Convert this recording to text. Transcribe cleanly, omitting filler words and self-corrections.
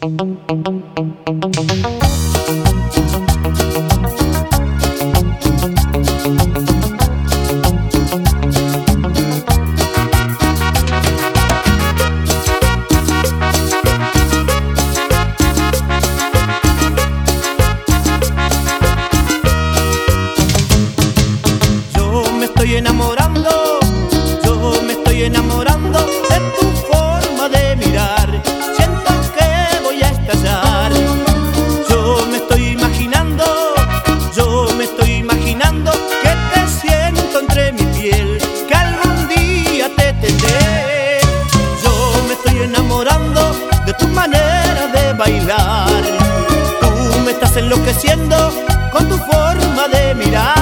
Yo me estoy enamorando de tu forma de mirar. Siento que voy a estallar. Yo me estoy imaginando que te siento entre mi piel, que algún día te tendré. Yo me estoy enamorando de tu manera de bailar. Tú me estás enloqueciendo con tu forma de mirar.